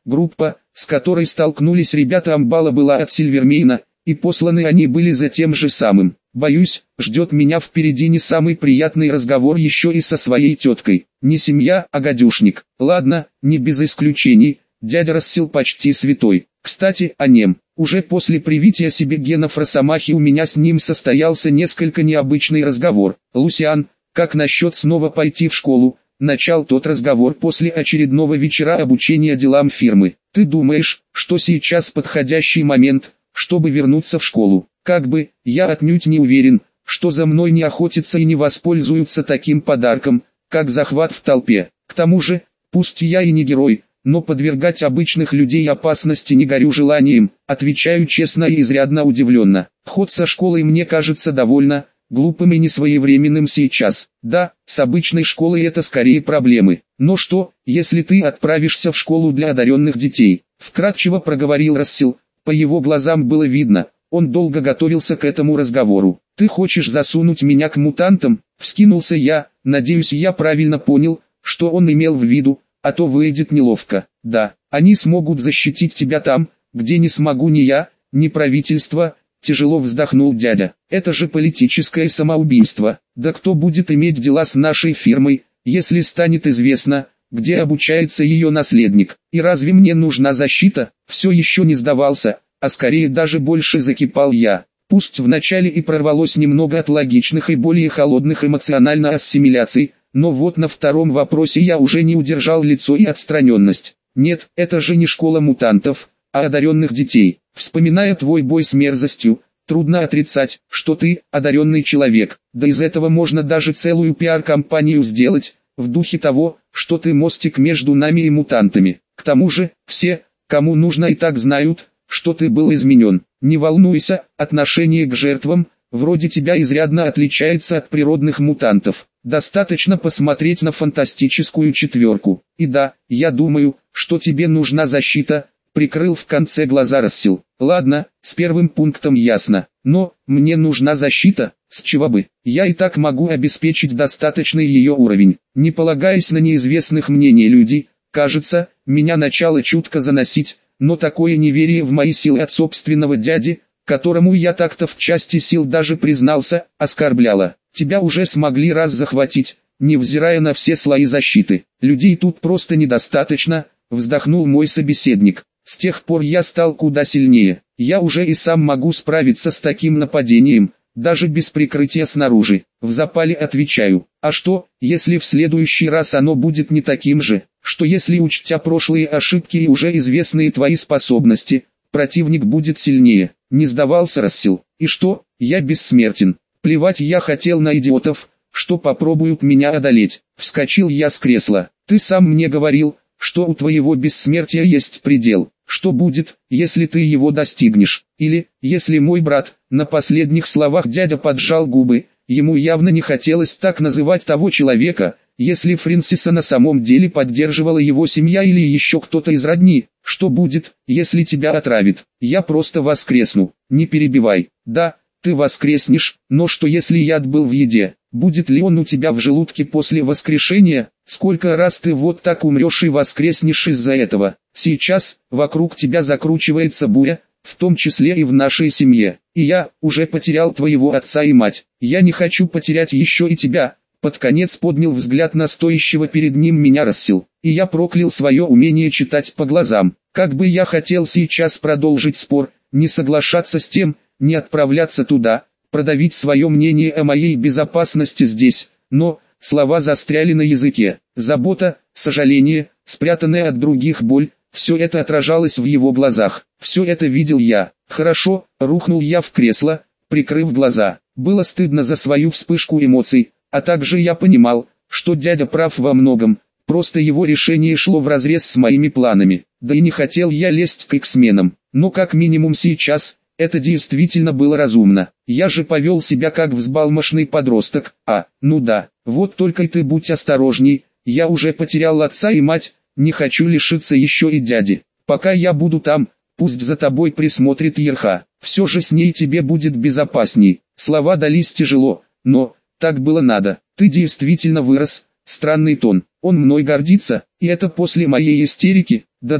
Группа, с которой столкнулись ребята Амбала, была от Сильвермейна, и посланы они были за тем же самым. Боюсь, ждет меня впереди не самый приятный разговор еще и со своей теткой. Не семья, а гадюшник. Ладно, не без исключений, дядя Рассел почти святой. Кстати, о нем. Уже после привития себе генов Росомахи у меня с ним состоялся несколько необычный разговор. «Лусиан, как насчет снова пойти в школу?» Начал тот разговор после очередного вечера обучения делам фирмы. «Ты думаешь, что сейчас подходящий момент, чтобы вернуться в школу?» Как бы, я отнюдь не уверен, что за мной не охотятся и не воспользуются таким подарком, как захват в толпе. К тому же, пусть я и не герой, но подвергать обычных людей опасности не горю желанием, отвечаю честно и изрядно удивленно. Ход со школой мне кажется довольно глупым и несвоевременным сейчас. Да, с обычной школой это скорее проблемы. Но что, если ты отправишься в школу для одаренных детей? Вкратчиво проговорил Рассел, по его глазам было видно. Он долго готовился к этому разговору. «Ты хочешь засунуть меня к мутантам?» Вскинулся я, надеюсь, я правильно понял, что он имел в виду, а то выйдет неловко. «Да, они смогут защитить тебя там, где не смогу ни я, ни правительство», тяжело вздохнул дядя. «Это же политическое самоубийство. Да кто будет иметь дела с нашей фирмой, если станет известно, где обучается ее наследник? И разве мне нужна защита?» Все еще не сдавался, а скорее даже больше закипал я. Пусть вначале и прорвалось немного от логичных и более холодных эмоционально ассимиляций, но вот на втором вопросе я уже не удержал лицо и отстраненность. Нет, это же не школа мутантов, а одаренных детей. Вспоминая твой бой с мерзостью, трудно отрицать, что ты одаренный человек. Да из этого можно даже целую пиар-компанию сделать, в духе того, что ты мостик между нами и мутантами. К тому же, все, кому нужно, и так знают, что ты был изменен. Не волнуйся, отношение к жертвам, вроде тебя, изрядно отличается от природных мутантов. Достаточно посмотреть на фантастическую четверку. И да, я думаю, что тебе нужна защита, прикрыл в конце глаза Рассел. Ладно, с первым пунктом ясно. Но, мне нужна защита, с чего бы? Я и так могу обеспечить достаточный ее уровень. Не полагаясь на неизвестных мнений людей, кажется, меня начало чутко заносить. Но такое неверие в мои силы от собственного дяди, которому я так-то в части сил даже признался, оскорбляло. Тебя уже смогли раз захватить, невзирая на все слои защиты. Людей тут просто недостаточно, вздохнул мой собеседник. С тех пор я стал куда сильнее. Я уже и сам могу справиться с таким нападением, даже без прикрытия снаружи. В запале отвечаю. А что, если в следующий раз оно будет не таким же? Что если, учтя прошлые ошибки и уже известные твои способности, противник будет сильнее? Не сдавался Рассел. И что, я бессмертен? Плевать я хотел на идиотов, что попробуют меня одолеть. Вскочил я с кресла. Ты сам мне говорил, что у твоего бессмертия есть предел. Что будет, если ты его достигнешь? Или, если мой брат? На последних словах дядя поджал губы. Ему явно не хотелось так называть того человека, если Фрэнсиса на самом деле поддерживала его семья или еще кто-то из родни. Что будет, если тебя отравит? Я просто воскресну. Не перебивай. Да, ты воскреснешь, но что если яд был в еде? Будет ли он у тебя в желудке после воскрешения? Сколько раз ты вот так умрешь и воскреснешь из-за этого? Сейчас, вокруг тебя закручивается буря, в том числе и в нашей семье. И я уже потерял твоего отца и мать. Я не хочу потерять еще и тебя. Под конец поднял взгляд на стоящего перед ним меня Рассел. И я проклял свое умение читать по глазам. Как бы я хотел сейчас продолжить спор, не соглашаться с тем, не отправляться туда, продавить свое мнение о моей безопасности здесь, но слова застряли на языке. Забота, сожаление, спрятанная от других боль, все это отражалось в его глазах. Все это видел я. Хорошо, рухнул я в кресло, прикрыв глаза. Было стыдно за свою вспышку эмоций, а также я понимал, что дядя прав во многом, просто его решение шло вразрез с моими планами. Да и не хотел я лезть к X-менам, но как минимум сейчас, это действительно было разумно. Я же повел себя как взбалмошный подросток, ну да, вот только и ты будь осторожней, я уже потерял отца и мать, не хочу лишиться еще и дяди. Пока я буду там, пусть за тобой присмотрит Ерха, все же с ней тебе будет безопасней. Слова дались тяжело, но так было надо. Ты действительно вырос, странный тон. Он мной гордится, и это после моей истерики? Да-да,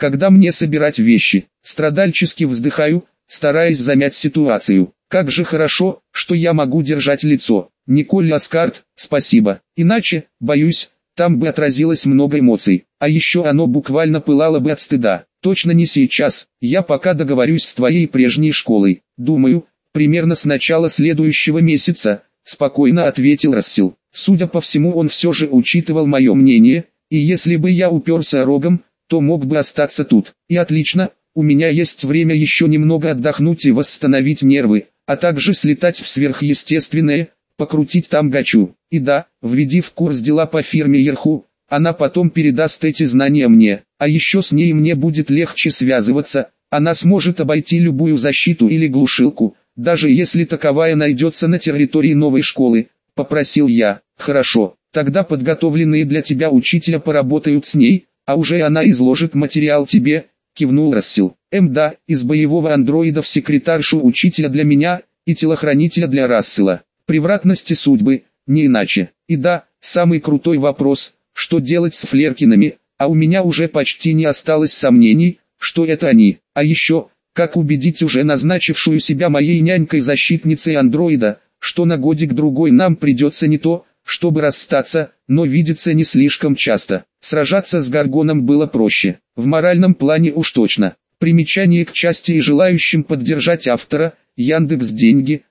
когда мне собирать вещи? Страдальчески вздыхаю, стараясь замять ситуацию. Как же хорошо, что я могу держать лицо. Николь Аскарт, спасибо. Иначе, боюсь, там бы отразилось много эмоций. А еще оно буквально пылало бы от стыда. Точно не сейчас. Я пока договорюсь с твоей прежней школой. Думаю, примерно с начала следующего месяца, спокойно ответил Рассел. Судя по всему, он все же учитывал мое мнение, и если бы я уперся рогом, то мог бы остаться тут. И отлично, у меня есть время еще немного отдохнуть и восстановить нервы, а также слетать в сверхъестественное, покрутить там гачу. И да, введи в курс дела по фирме Ерху, она потом передаст эти знания мне, а еще с ней мне будет легче связываться, она сможет обойти любую защиту или глушилку, даже если таковая найдется на территории новой школы, попросил я. Хорошо, тогда подготовленные для тебя учителя поработают с ней, а уже она изложит материал тебе, кивнул Рассел. Да, из боевого андроида в секретаршу учителя для меня, и телохранителя для Рассела. Превратности судьбы, не иначе. И да, самый крутой вопрос, что делать с Флеркинами, а у меня уже почти не осталось сомнений, что это они. А еще, как убедить уже назначившую себя моей нянькой-защитницей андроида, что на годик-другой нам придется не то, чтобы расстаться, но видеться не слишком часто. Сражаться с Гаргоном было проще, в моральном плане уж точно. Примечание к части и желающим поддержать автора, Яндекс.Деньги,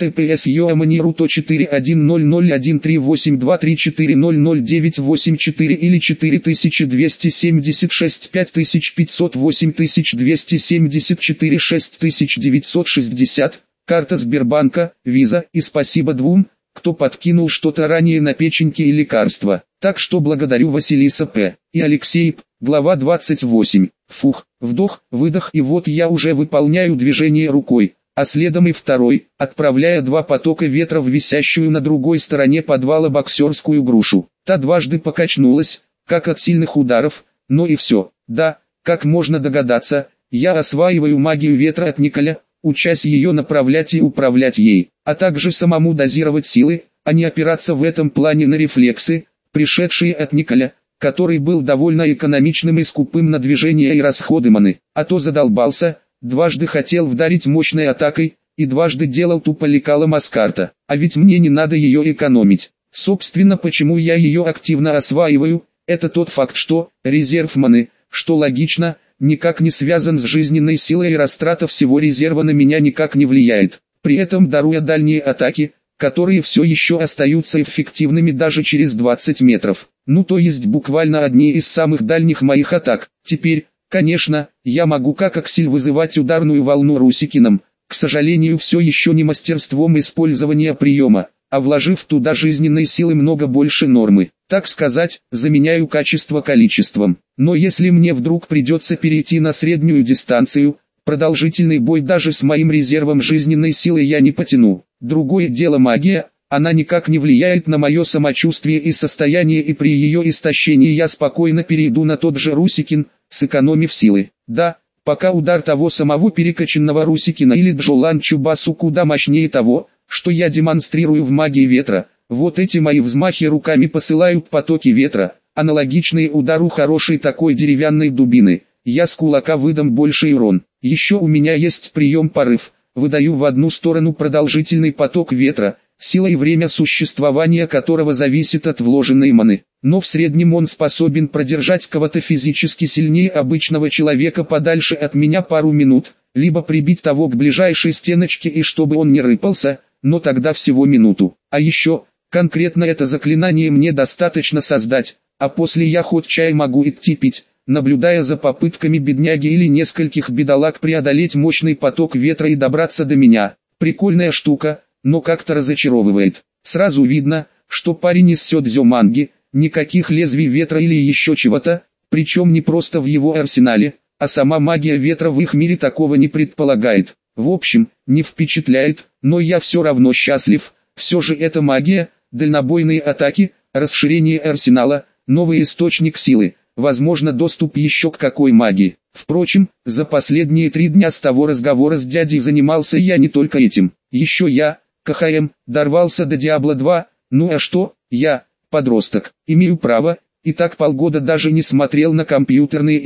https://41001138234000984 или 4276 5508 274 6960, карта Сбербанка, Виза, и спасибо двум, кто подкинул что-то ранее на печеньки и лекарства. Так что благодарю Василиса П. и Алексей П. Глава 28. Фух, вдох, выдох, и вот я уже выполняю движение рукой, а следом и второй, отправляя два потока ветра в висящую на другой стороне подвала боксерскую грушу. Та дважды покачнулась, как от сильных ударов, но и все. Да, как можно догадаться, я осваиваю магию ветра от Николя, учась ее направлять и управлять ей, а также самому дозировать силы, а не опираться в этом плане на рефлексы, пришедшие от Николя, который был довольно экономичным и скупым на движения и расходы маны, а то задолбался, дважды хотел вдарить мощной атакой, и дважды делал тупо лекалом Аскарта, а ведь мне не надо ее экономить. Собственно, почему я ее активно осваиваю, это тот факт, что резерв маны, что логично, никак не связан с жизненной силой, и растрата всего резерва на меня никак не влияет, при этом даруя дальние атаки, которые все еще остаются эффективными даже через 20 метров. Ну то есть буквально одни из самых дальних моих атак. Теперь, конечно, я могу как Аксель вызывать ударную волну Русикиным, к сожалению все еще не мастерством использования приема, а вложив туда жизненной силы много больше нормы. Так сказать, заменяю качество количеством. Но если мне вдруг придется перейти на среднюю дистанцию, продолжительный бой даже с моим резервом жизненной силы я не потяну. Другое дело магия, она никак не влияет на мое самочувствие и состояние, и при ее истощении я спокойно перейду на тот же Русикин, сэкономив силы. Да, пока удар того самого перекачанного Русикина или Джолан Чубасу куда мощнее того, что я демонстрирую в магии ветра. Вот эти мои взмахи руками посылают потоки ветра, аналогичные удару хорошей такой деревянной дубины. Я с кулака выдам больший урон. Еще у меня есть прием порыв. Выдаю в одну сторону продолжительный поток ветра, сила и время существования которого зависит от вложенной маны. Но в среднем он способен продержать кого-то физически сильнее обычного человека подальше от меня пару минут, либо прибить того к ближайшей стеночке и чтобы он не рыпался, но тогда всего минуту. А еще, конкретно это заклинание мне достаточно создать, а после я хоть чай могу идти пить, наблюдая за попытками бедняги или нескольких бедолаг преодолеть мощный поток ветра и добраться до меня. Прикольная штука, но как-то разочаровывает. Сразу видно, что парень из Сёдзё-манги, никаких лезвий ветра или еще чего-то, причем не просто в его арсенале, а сама магия ветра в их мире такого не предполагает. В общем, не впечатляет, но я все равно счастлив, все же это магия, дальнобойные атаки, расширение арсенала, новый источник силы, возможно доступ еще к какой магии. Впрочем, за последние 3 дня с того разговора с дядей занимался я не только этим. Еще я, КХМ, дорвался до Диабло 2, ну а что, я, подросток, имею право, и так полгода даже не смотрел на компьютерные игры.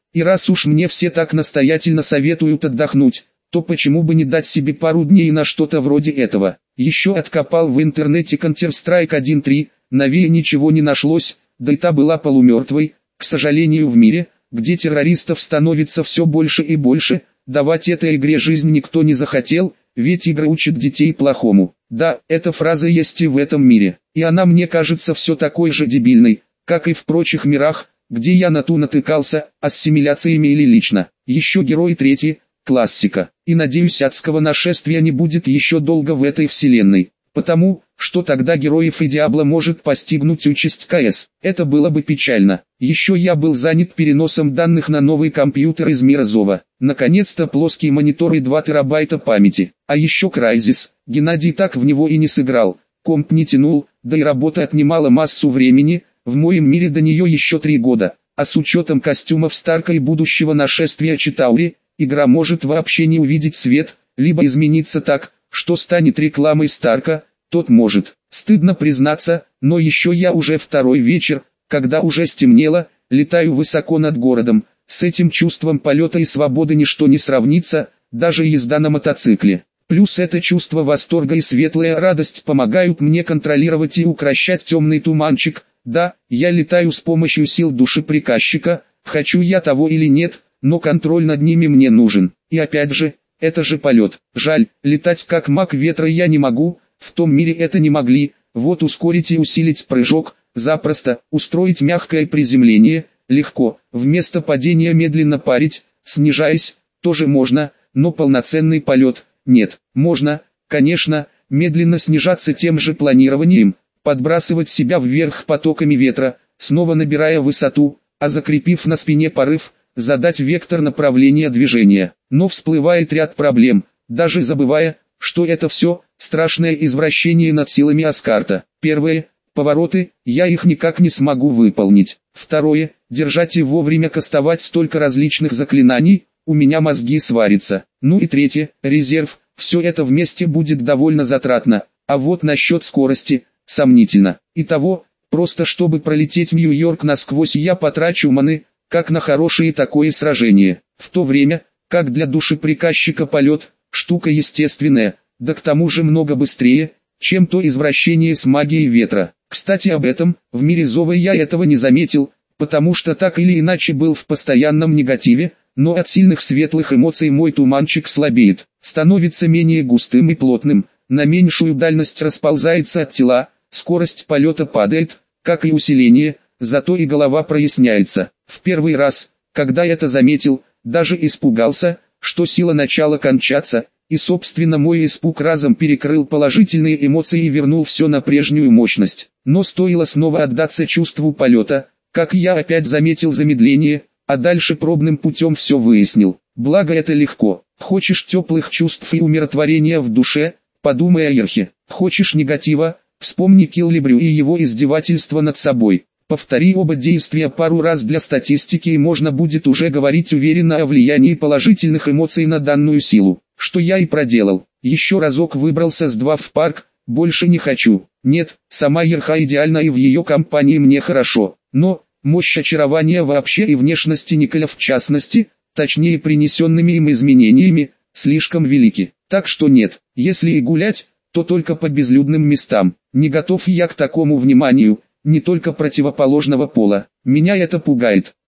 И раз уж мне все так настоятельно советуют отдохнуть, то почему бы не дать себе пару дней на что-то вроде этого. Еще откопал в интернете Counter-Strike 1.3, новее ничего не нашлось, да и та была полумертвой. К сожалению, в мире, где террористов становится все больше и больше, давать этой игре жизнь никто не захотел, ведь игры учат детей плохому. Да, эта фраза есть и в этом мире, и она мне кажется все такой же дебильной, как и в прочих мирах, где я на ту натыкался, ассимиляциями или лично. Еще Герой 3, классика, и надеюсь адского нашествия не будет еще долго в этой вселенной, потому что тогда героев и Диабло может постигнуть участь КС. Это было бы печально. Еще я был занят переносом данных на новый компьютер из мира Зова. Наконец-то плоский монитор и 2 терабайта памяти. А еще Crysis. Геннадий так в него и не сыграл. Комп не тянул, да и работа отнимала массу времени. В моем мире до нее еще 3 года. А с учетом костюмов Старка и будущего нашествия Читаури, игра может вообще не увидеть свет, либо измениться так, что станет рекламой Старка. Тот может, стыдно признаться, но еще я уже второй вечер, когда уже стемнело, летаю высоко над городом. С этим чувством полета и свободы ничто не сравнится, даже езда на мотоцикле. Плюс это чувство восторга и светлая радость помогают мне контролировать и укрощать темный туманчик. Да, я летаю с помощью сил души приказчика, хочу я того или нет, но контроль над ними мне нужен. И опять же, это же полет. Жаль, летать как маг ветра я не могу. В том мире это не могли, вот ускорить и усилить прыжок, запросто, устроить мягкое приземление, легко, вместо падения медленно парить, снижаясь, тоже можно, но полноценный полет, нет, можно, конечно, медленно снижаться тем же планированием, подбрасывать себя вверх потоками ветра, снова набирая высоту, а закрепив на спине порыв, задать вектор направления движения, но всплывает ряд проблем, даже забывая, что это все страшное извращение над силами Аскарта. Первое – повороты, я их никак не смогу выполнить. Второе – держать и вовремя кастовать столько различных заклинаний, у меня мозги сварятся. Ну и третье – резерв, все это вместе будет довольно затратно, а вот насчет скорости – сомнительно. Итого, просто чтобы пролететь Нью-Йорк насквозь я потрачу маны, как на хорошее такое сражение. В то время, как для души приказчика полет – штука естественная, да к тому же много быстрее, чем то извращение с магией ветра. Кстати об этом, в мире Зова я этого не заметил, потому что так или иначе был в постоянном негативе, но от сильных светлых эмоций мой туманчик слабеет, становится менее густым и плотным, на меньшую дальность расползается от тела, скорость полета падает, как и усиление, зато и голова проясняется. В первый раз, когда это заметил, даже испугался, что сила начала кончаться, и собственно мой испуг разом перекрыл положительные эмоции и вернул все на прежнюю мощность. Но стоило снова отдаться чувству полета, как я опять заметил замедление, а дальше пробным путем все выяснил. Благо это легко. Хочешь теплых чувств и умиротворения в душе, подумай о Ерхе. Хочешь негатива, вспомни Киллибрю и его издевательство над собой. Повтори оба действия пару раз для статистики и можно будет уже говорить уверенно о влиянии положительных эмоций на данную силу, что я и проделал. Еще разок выбрался с 2 в парк, больше не хочу. Нет, сама Ерха идеальна и в ее компании мне хорошо, но мощь очарования вообще и внешности Николя в частности, точнее принесенными им изменениями, слишком велики. Так что нет, если и гулять, то только по безлюдным местам. Не готов я к такому вниманию. Не только противоположного пола. Меня это пугает.